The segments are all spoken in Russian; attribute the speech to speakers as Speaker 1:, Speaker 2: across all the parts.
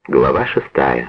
Speaker 1: Глава 6.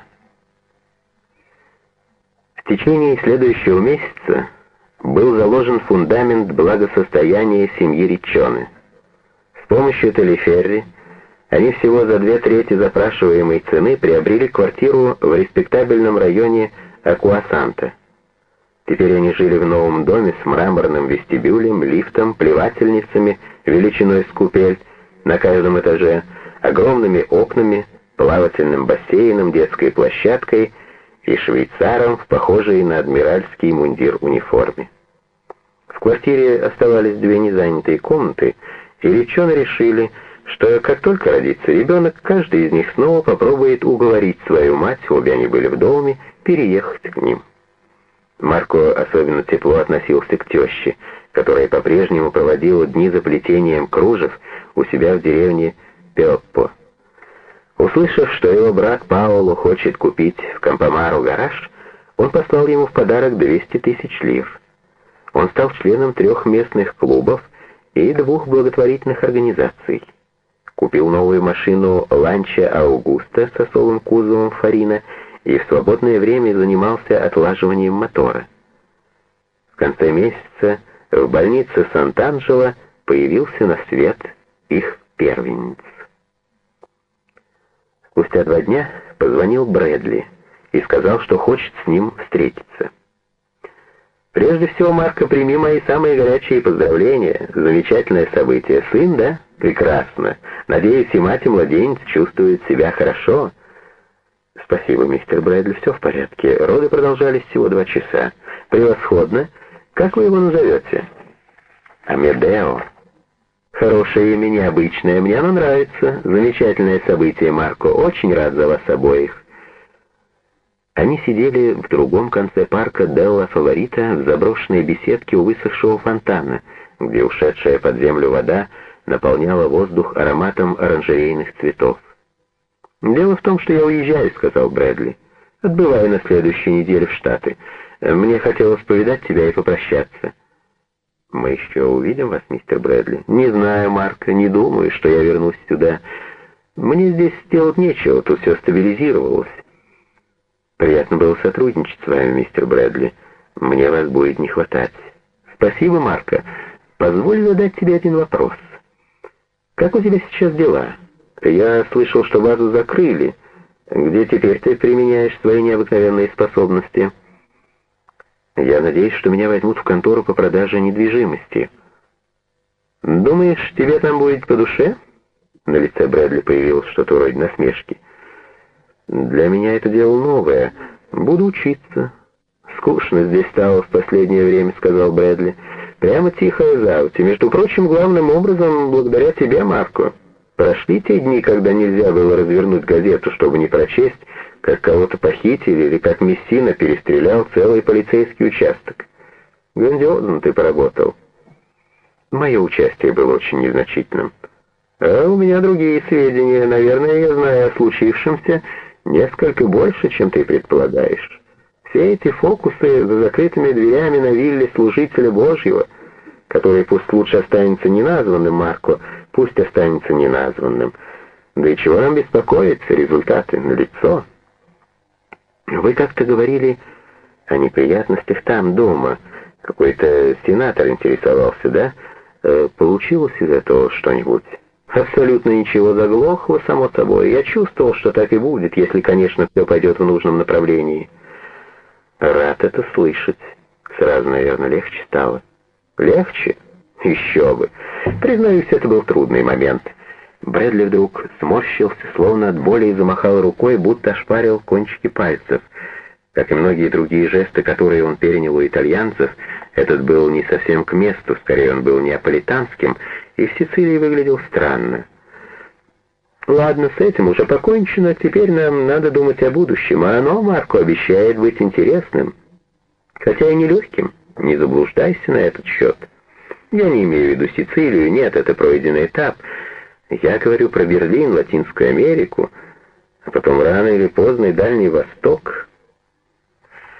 Speaker 1: В течение следующего месяца был заложен фундамент благосостояния семьи Риччоне. С помощью Талиферри они всего за 2/3 запрашиваемой цены приобрели квартиру в респектабельном районе Акуасанта. Теперь они жили в новом доме с мраморным вестибюлем, лифтом, плевательницами величиной с купель на каждом этаже, огромными окнами, плавательным бассейном, детской площадкой и швейцаром в похожей на адмиральский мундир униформе. В квартире оставались 2 незанятые комнаты, и Риччоне решили, что как только родится ребенок, каждый из них снова попробует уговорить свою мать, обе они были в доме, переехать к ним. Марко особенно тепло относился к теще, которая по-прежнему проводила дни за плетением кружев у себя в деревне Пеоппо. Услышав, что его брат Паоло хочет купить в Кампомару гараж, он послал ему в подарок 200 000 лир. Он стал членом 3 местных клубов и 2 благотворительных организаций. Купил новую машину Ланча Аугуста с особым кузовом Фарина и в свободное время занимался отлаживанием мотора. В конце месяца в больнице Сант-Анджело появился на свет их первенец. Спустя 2 дня позвонил Брэдли и сказал, что хочет с ним встретиться. «Прежде всего, Марко, прими мои самые горячие поздравления. Замечательное событие. Сын, да? Прекрасно. Надеюсь, и мать, и младенец чувствуют себя хорошо». «Спасибо, мистер Брэдли, все в порядке. Роды продолжались всего 2 часа. Превосходно. Как вы его назовете?» «Амедео». «Хорошее имя, необычное. Мне оно нравится. Замечательное событие, Марко. Очень рад за вас обоих». Они сидели в другом конце парка Делла Фаворита в заброшенной беседке у высохшего фонтана, где ушедшая под землю вода наполняла воздух ароматом оранжерейных цветов. «Дело в том, что я уезжаю», — сказал Брэдли. «Отбываю на следующей неделе в Штаты. Мне хотелось повидать тебя и попрощаться». «Мы еще увидим вас, мистер Брэдли?» «Не знаю, Марко, не думаю, что я вернусь сюда. Мне здесь делать нечего, тут все стабилизировалось». «Приятно было сотрудничать с вами, мистер Брэдли. Мне вас будет не хватать». «Спасибо, Марко. Позволь задать тебе один вопрос. Как у тебя сейчас дела? Я слышал, что базу закрыли. Где теперь ты применяешь свои необыкновенные способности?» «Я надеюсь, что меня возьмут в контору по продаже недвижимости». «Думаешь, тебе там будет по душе?» На лице Брэдли появилось что-то вроде насмешки. «Для меня это дело новое. Буду учиться». «Скучно здесь стало в последнее время», — сказал Брэдли. «Прямо тихая заводь. И, между прочим, главным образом, благодаря тебе, Марко. Прошли те дни, когда нельзя было развернуть газету, чтобы не прочесть, как кого-то похитили или как Мессина перестрелял целый полицейский участок. Грандиозно ты поработал». «Мое участие было очень незначительным». «А у меня другие сведения. Наверное, я знаю о случившемся несколько больше, чем ты предполагаешь. Все эти фокусы за закрытыми дверями на вилле служителя Божьего, который пусть лучше останется неназванным, Марко, пусть останется неназванным. Да и чего нам беспокоиться, результаты налицо». «Вы как-то говорили о неприятностях там, дома. Какой-то сенатор интересовался, да? Получилось из этого что-нибудь?» «Абсолютно ничего, заглохло, само собой. Я чувствовал, что так и будет, если, конечно, все пойдет в нужном направлении». «Рад это слышать. Сразу, наверное, легче стало». «Легче? Еще бы. Признаюсь, это был трудный момент». Брэдли вдруг сморщился, словно от боли, и замахал рукой, будто ошпарил кончики пальцев. Как и многие другие жесты, которые он перенял у итальянцев, этот был не совсем к месту, скорее он был неаполитанским, и в Сицилии выглядел странно. «Ладно, с этим уже покончено, теперь нам надо думать о будущем, а оно, Марко, обещает быть интересным. Хотя и нелегким, не заблуждайся на этот счет. Я не имею в виду Сицилию, нет, это пройденный этап. Я говорю про Берлин, Латинскую Америку, а потом рано или поздно и Дальний Восток.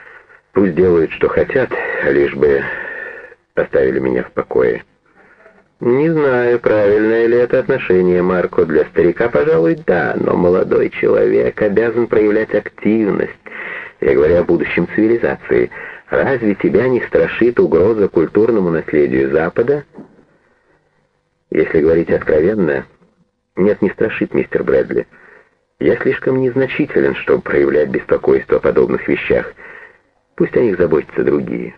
Speaker 1: Пусть делают, что хотят, лишь бы оставили меня в покое». Не знаю, правильное ли это отношение, Марко. Для старика, пожалуй, да, но молодой человек обязан проявлять активность. Я говорю о будущем цивилизации. Разве тебя не страшит угроза культурному наследию Запада? Если говорить откровенно, нет, не страшит, мистер Брэдли. Я слишком незначителен, чтобы проявлять беспокойство о подобных вещах. Пусть о них заботятся другие.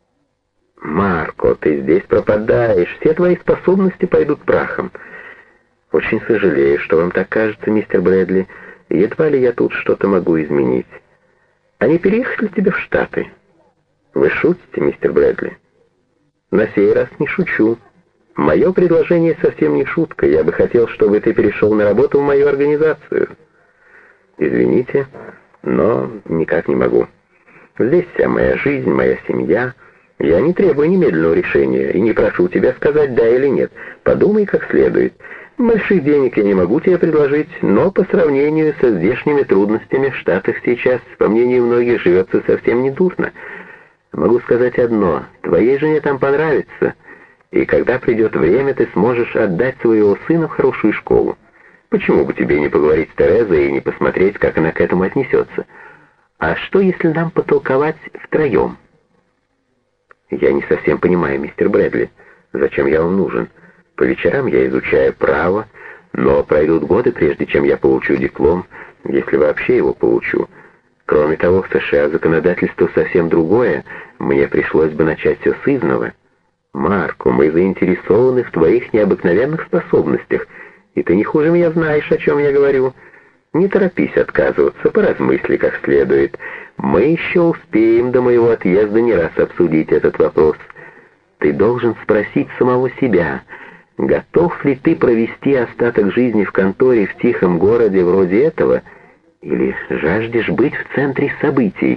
Speaker 1: Марко, ты здесь пропадаешь, все твои способности пойдут прахом. Очень сожалею, что вам так кажется, мистер Брэдли. Едва ли я тут что-то могу изменить. Они переехали тебе в Штаты. Вы шутите, мистер Брэдли? На сей раз не шучу. Мое предложение совсем не шутка. Я бы хотел, чтобы ты перешел на работу в мою организацию. Извините, но никак не могу. Здесь вся моя жизнь, моя семья. Я не требую немедленного решения и не прошу тебя сказать «да» или «нет». Подумай как следует. Больших денег я не могу тебе предложить, но по сравнению со здешними трудностями в Штатах сейчас, по мнению многих, живется совсем недурно. Могу сказать одно. Твоей жене там понравится, и когда придет время, ты сможешь отдать своего сына в хорошую школу. Почему бы тебе не поговорить с Терезой и не посмотреть, как она к этому отнесется? А что, если нам потолковать втроем? Я не совсем понимаю, мистер Брэдли, зачем я вам нужен. По вечерам я изучаю право, но пройдут годы, прежде чем я получу диплом, если вообще его получу. Кроме того, в США законодательство совсем другое, мне пришлось бы начать все с изного. Марко, мы заинтересованы в твоих необыкновенных способностях, и ты не хуже меня знаешь, о чем я говорю. Не торопись отказываться, поразмысли как следует. Мы еще успеем до моего отъезда не раз обсудить этот вопрос. Ты должен спросить самого себя, готов ли ты провести остаток жизни в конторе в тихом городе вроде этого, или жаждешь быть в центре событий?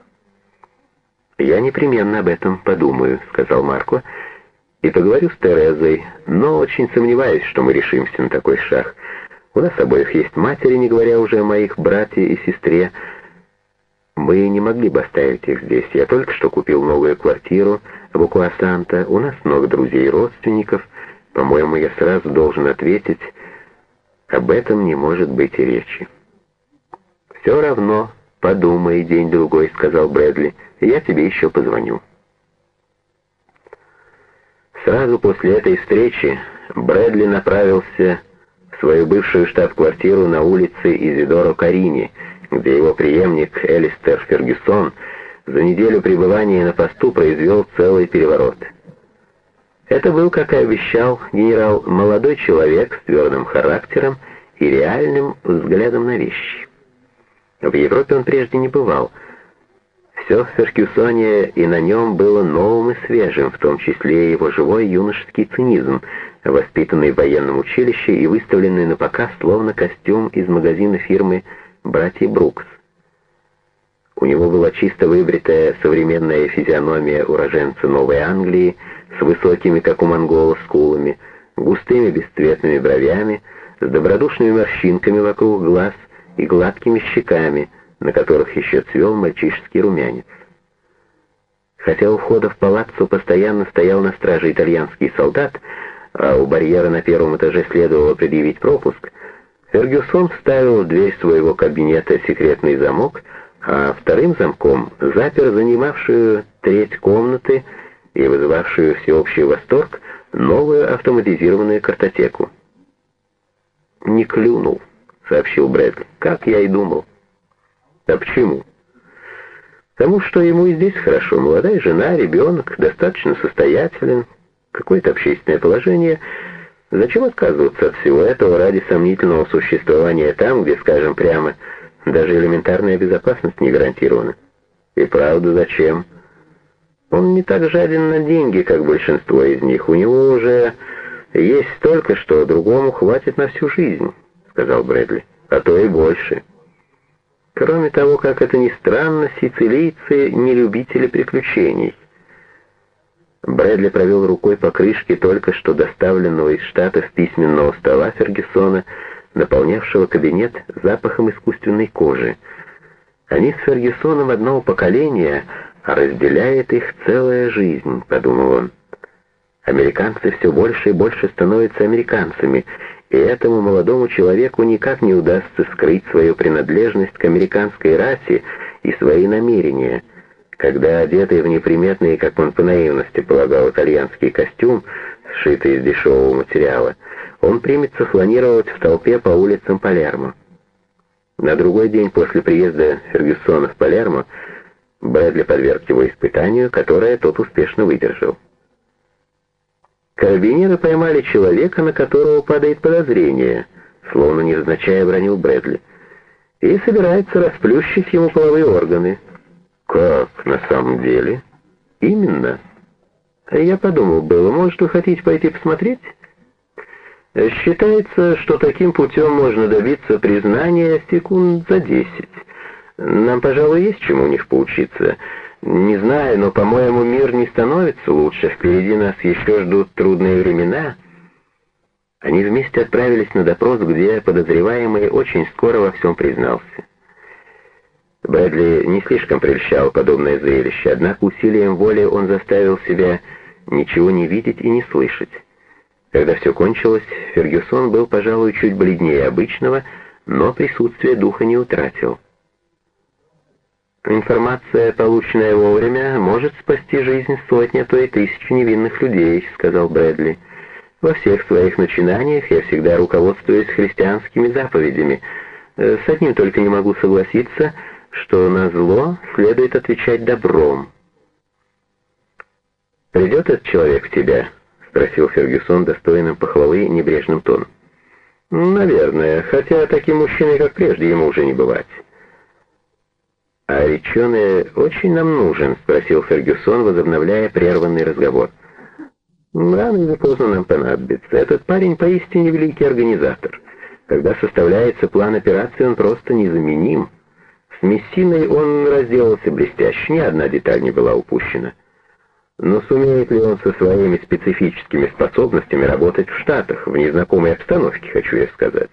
Speaker 1: «Я непременно об этом подумаю», — сказал Марко, — «и поговорю с Терезой, но очень сомневаюсь, что мы решимся на такой шаг. У нас обоих есть матери, не говоря уже о моих брате и сестре. Мы не могли бы оставить их здесь. Я только что купил новую квартиру в Окуасанта. У нас много друзей и родственников. По-моему, я сразу должен ответить, об этом не может быть и речи». «Все равно, подумай день-другой», — сказал Брэдли. «Я тебе еще позвоню». Сразу после этой встречи Брэдли направился в свою бывшую штаб-квартиру на улице Изидоро Карини, где его преемник Элистер Фергюсон за неделю пребывания на посту произвел целый переворот. Это был, как и обещал генерал, молодой человек с твердым характером и реальным взглядом на вещи. В Европе он прежде не бывал. Все в Фергюсоне и на нем было новым и свежим, в том числе и его живой юношеский цинизм, воспитанный в военном училище и выставленный на показ словно костюм из магазина фирмы «Братья Брукс». У него была чисто выбритая современная физиономия уроженца Новой Англии с высокими, как у монгола, скулами, густыми бесцветными бровями, с добродушными морщинками вокруг глаз и гладкими щеками, на которых еще цвел мальчишеский румянец. Хотя у входа в палаццо постоянно стоял на страже итальянский солдат, а у барьера на первом этаже следовало предъявить пропуск, Фергюсон вставил в дверь своего кабинета секретный замок, а вторым замком запер занимавшую треть комнаты и вызывавшую всеобщий восторг новую автоматизированную картотеку. «Не клюнул», — сообщил Брэдли, — «как я и думал». «А почему?» «Потому что ему и здесь хорошо. Молодая жена, ребенок, достаточно состоятелен, какое-то общественное положение. Зачем отказываться от всего этого ради сомнительного существования там, где, скажем прямо, даже элементарная безопасность не гарантирована? И правда, зачем? Он не так жаден на деньги, как большинство из них. У него уже есть столько, что другому хватит на всю жизнь», — сказал Брэдли, — «а то и больше». Кроме того, как это ни странно, сицилийцы не любители приключений. Брэдли провел рукой по крышке только что доставленного из Штатов письменного стола Фергюсона, наполнявшего кабинет запахом искусственной кожи. Они с Фергюсоном одного поколения, а разделяет их целая жизнь, подумал он. Американцы все больше и больше становятся американцами, и этому молодому человеку никак не удастся скрыть свою принадлежность к американской расе и свои намерения. Когда одетый в неприметный, как он по наивности полагал, итальянский костюм, сшитый из дешевого материала, он примется фланировать в толпе по улицам Палермо. На другой день после приезда Фергюсона в Палермо Брэдли подверг его испытанию, которое тот успешно выдержал. Карабинеры поймали человека, на которого падает подозрение, словно невзначай обронил Брэдли, и собирается расплющить ему половые органы. Как, на самом деле? Именно. Я подумал было, может, вы хотите пойти посмотреть? Считается, что таким путем можно добиться признания секунд за 10. Нам, пожалуй, есть чему у них поучиться. Не знаю, но, по-моему, мир не становится лучше. Впереди нас еще ждут трудные времена. Они вместе отправились на допрос, где подозреваемый очень скоро во всем признался. Брэдли не слишком прельщал подобное зрелище, однако усилием воли он заставил себя ничего не видеть и не слышать. Когда все кончилось, Фергюсон был, пожалуй, чуть бледнее обычного, но присутствие духа не утратил. «Информация, полученная вовремя, может спасти жизнь сотни, а то и тысячи невинных людей», — сказал Брэдли. «Во всех своих начинаниях я всегда руководствуюсь христианскими заповедями. С одним только не могу согласиться, что на зло следует отвечать добром». «Придет этот человек в тебя?» — спросил Фергюсон достойным похвалы небрежным тоном. «Наверное, хотя таким мужчиной, как прежде, ему уже не бывать». «А реченый очень нам нужен?» — спросил Фергюсон, возобновляя прерванный разговор. «Рано или поздно нам понадобится. Этот парень поистине великий организатор. Когда составляется план операции, он просто незаменим. С Мессиной он разделался блестяще, ни одна деталь не была упущена. Но сумеет ли он со своими специфическими способностями работать в Штатах, в незнакомой обстановке, хочу я сказать?»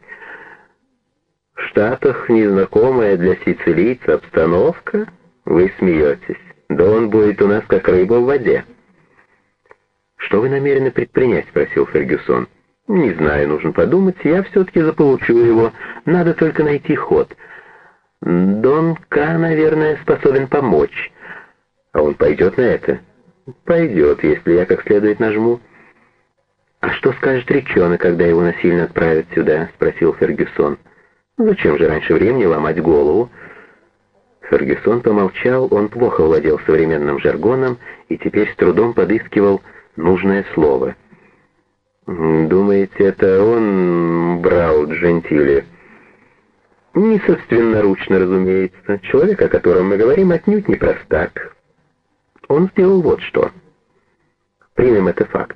Speaker 1: «В Штатах незнакомая для сицилийца обстановка? Вы смеетесь. Да он будет у нас как рыба в воде». «Что вы намерены предпринять?» — спросил Фергюсон. «Не знаю, нужно подумать. Я все-таки заполучу его. Надо только найти ход. Дон К, наверное, способен помочь. А он пойдет на это?» «Пойдет, если я как следует нажму». «А что скажет реченый, когда его насильно отправят сюда?» — спросил Фергюсон. «Зачем же раньше времени ломать голову?» Фергюсон помолчал, он плохо владел современным жаргоном и теперь с трудом подыскивал нужное слово. «Думаете, это он брал Джентили?» «Не собственноручно, разумеется. Человек, о котором мы говорим, отнюдь не простак. Он сделал вот что. Примем это факт.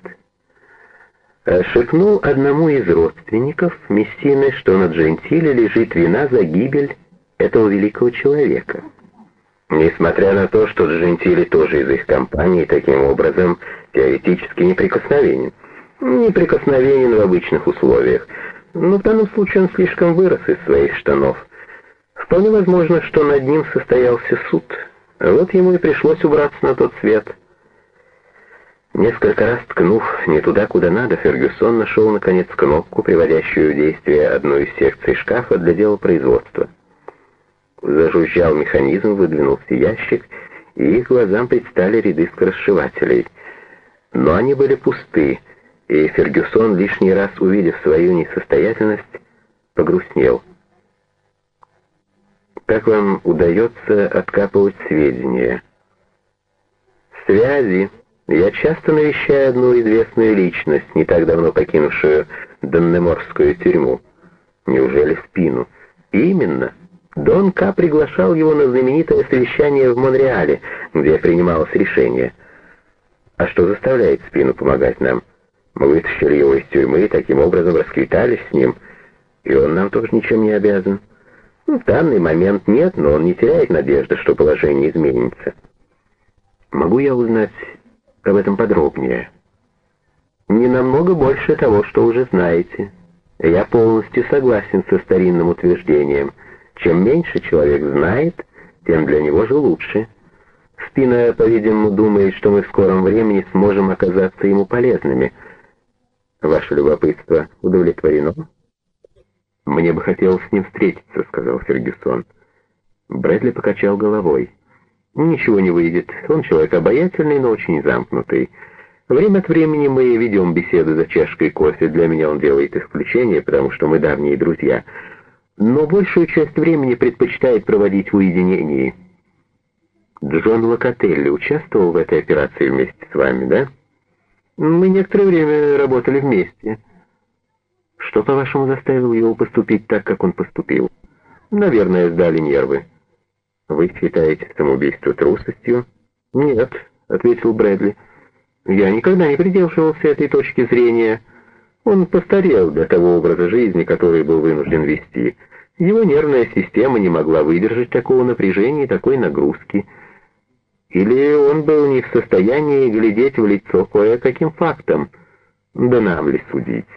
Speaker 1: Шепнул одному из родственников Мессины, что на Джентиле лежит вина за гибель этого великого человека. Несмотря на то, что Джентили тоже из их компании, таким образом теоретически неприкосновенен. Неприкосновенен в обычных условиях, но в данном случае он слишком вырос из своих штанов. Вполне возможно, что над ним состоялся суд. Вот ему и пришлось убраться на тот свет. Несколько раз ткнув не туда, куда надо, Фергюсон нашел, наконец, кнопку, приводящую в действие одну из секций шкафа для дела производства. Зажужжал механизм, выдвинулся ящик, и их глазам предстали ряды скоросшивателей. Но они были пусты, и Фергюсон, лишний раз увидев свою несостоятельность, погрустнел. «Как вам удается откапывать сведения?» «Связи. Я часто навещаю одну известную личность, не так давно покинувшую Даннеморскую тюрьму. Неужели спину?» «Именно. Дон К. приглашал его на знаменитое совещание в Монреале, где принималось решение. А что заставляет спину помогать нам? Мы вытащили его из тюрьмы и таким образом расквитались с ним, и он нам тоже ничем не обязан. В данный момент нет, но он не теряет надежды, что положение изменится. Могу я узнать об этом подробнее?» «Не намного больше того, что уже знаете. Я полностью согласен со старинным утверждением. Чем меньше человек знает, тем для него же лучше. Спина, по-видимому, думает, что мы в скором времени сможем оказаться ему полезными. Ваше любопытство удовлетворено? Мне бы хотелось с ним встретиться, сказал Фергюсон. Брэдли покачал головой. Ничего не выйдет. Он человек обаятельный, но очень замкнутый. Время от времени мы ведем беседы за чашкой кофе. Для меня он делает исключение, потому что мы давние друзья. Но большую часть времени предпочитает проводить в уединении. Джон Локотелли участвовал в этой операции вместе с вами, да? Мы некоторое время работали вместе. Что, по-вашему, заставило его поступить так, как он поступил? Наверное, сдали нервы. Вы считаете самоубийство трусостью? Нет, ответил Брэдли. Я никогда не придерживался этой точки зрения. Он постарел для того образа жизни, который был вынужден вести. Его нервная система не могла выдержать такого напряжения и такой нагрузки. Или он был не в состоянии глядеть в лицо кое-каким фактам. Да нам ли судить?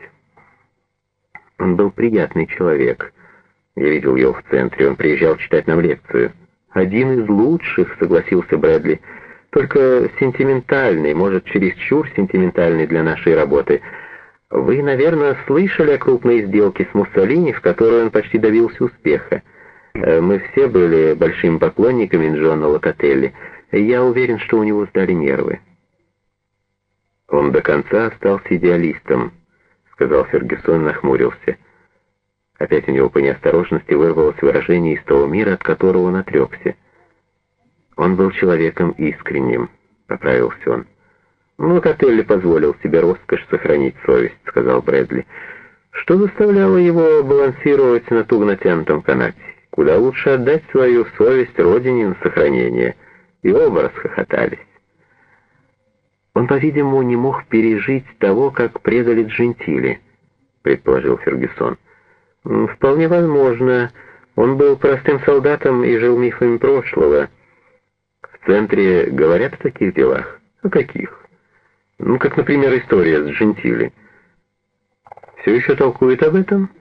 Speaker 1: Он был приятный человек. Я видел его в центре, он приезжал читать нам лекцию. Один из лучших, согласился Брэдли, только сентиментальный, может, чересчур сентиментальный для нашей работы. Вы, наверное, слышали о крупной сделке с Муссолини, в которой он почти добился успеха. Мы все были большими поклонниками Джона Локотелли. Я уверен, что у него сдали нервы. Он до конца остался идеалистом, сказал Фергюсон и нахмурился. Опять у него по неосторожности вырвалось выражение из того мира, от которого он отрекся. Он был человеком искренним, поправился он. Локотелли позволил себе роскошь сохранить совесть, сказал Брэдли. Что заставляло его балансировать на туго натянутом канате? Куда лучше отдать свою совесть родине на сохранение. И оба расхохотались. Он, по-видимому, не мог пережить того, как предали Джентили, предположил Фергюсон. Вполне возможно. Он был простым солдатом и жил мифами прошлого. В центре говорят о таких делах? О каких? Как, например, история с Джентили. Все еще толкует об этом?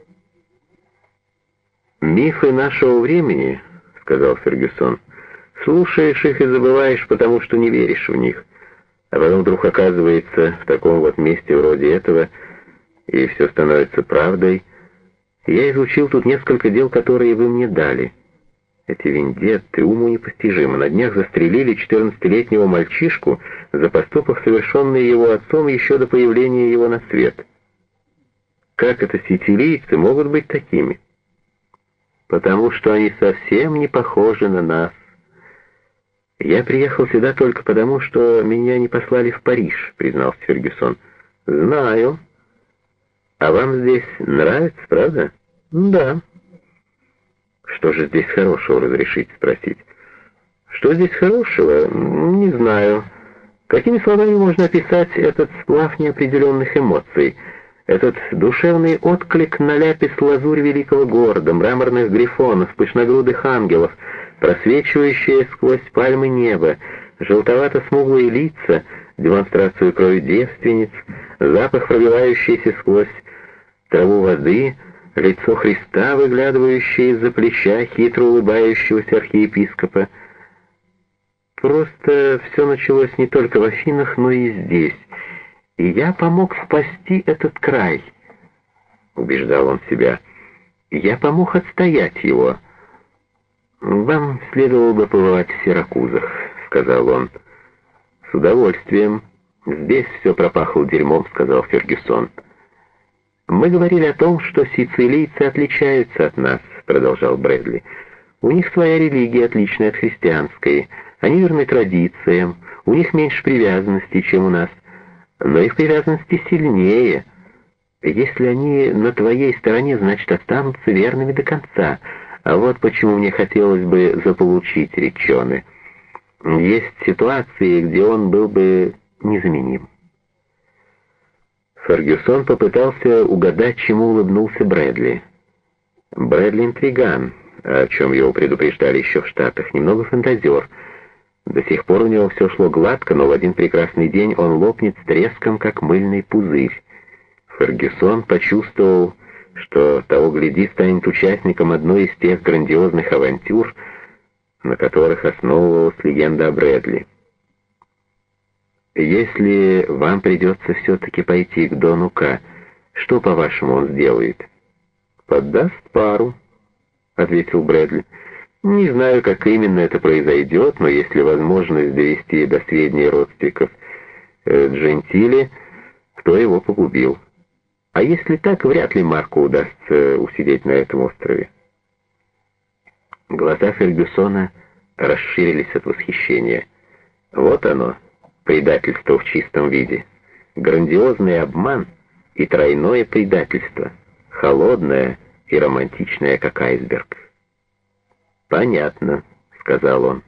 Speaker 1: «Мифы нашего времени», — сказал Фергюсон. «Слушаешь их и забываешь, потому что не веришь в них. А потом вдруг оказывается в таком вот месте вроде этого, и все становится правдой. Я изучил тут несколько дел, которые вы мне дали. Эти вендетты уму непостижимы. На днях застрелили 14-летнего мальчишку за поступок, совершенный его отцом еще до появления его на свет. Как это сицилийцы могут быть такими? Потому что они совсем не похожи на нас. Я приехал сюда только потому, что меня не послали в Париж, признался Фергюсон. Знаю. А вам здесь нравится, правда? Да. Что же здесь хорошего, разрешите спросить? Что здесь хорошего? Не знаю. Какими словами можно описать этот сплав неопределенных эмоций? Этот душевный отклик на ляпис-лазурь великого города, мраморных грифонов, пышногрудых ангелов, просвечивающее сквозь пальмы небо, желтовато-смуглые лица, демонстрацию крови девственниц, запах, пробивающийся сквозь траву воды, лицо Христа, выглядывающее из-за плеча хитро улыбающегося архиепископа. Просто все началось не только в Афинах, но и здесь. И я помог спасти этот край, убеждал он себя. Я помог отстоять его. Вам следовало бы побывать в Сиракузах, сказал он. С удовольствием. Здесь все пропахло дерьмом, сказал Фергюсон. Мы говорили о том, что сицилийцы отличаются от нас, продолжал Брэдли. У них своя религия, отличная от христианской. Они верны традициям, у них меньше привязанностей, чем у нас. Но их привязанности сильнее. Если они на твоей стороне, значит, останутся верными до конца. А вот почему мне хотелось бы заполучить Риччоне. Есть ситуации, где он был бы незаменим. Фергюсон попытался угадать, чему улыбнулся Брэдли. Брэдли интриган, о чем его предупреждали еще в Штатах, немного фантазер. До сих пор у него все шло гладко, но в один прекрасный день он лопнет с треском, как мыльный пузырь. Фергюсон почувствовал, что того гляди станет участником одной из тех грандиозных авантюр, на которых основывалась легенда о Брэдли. Если вам придется все-таки пойти к Дону К, что, по-вашему, он сделает? «Поддаст пару», — ответил Брэдли. «Не знаю, как именно это произойдет, но если возможность довести до сведения родственников Джентили, кто его погубил. А если так, вряд ли Марку удастся усидеть на этом острове». Глаза Фергюсона расширились от восхищения. Вот оно, предательство в чистом виде. Грандиозный обман и тройное предательство. Холодное и романтичное, как айсберг. «Понятно», — сказал он.